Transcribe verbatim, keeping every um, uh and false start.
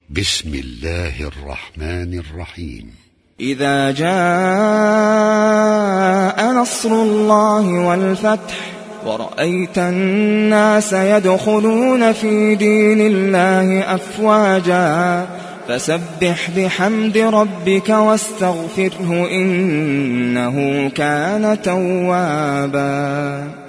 بسم الله الرحمن الرحيم. إذا جاء نصر الله والفتح ورأيت الناس يدخلون في دين الله أفواجا فسبح بحمد ربك واستغفره إنه كان توابا.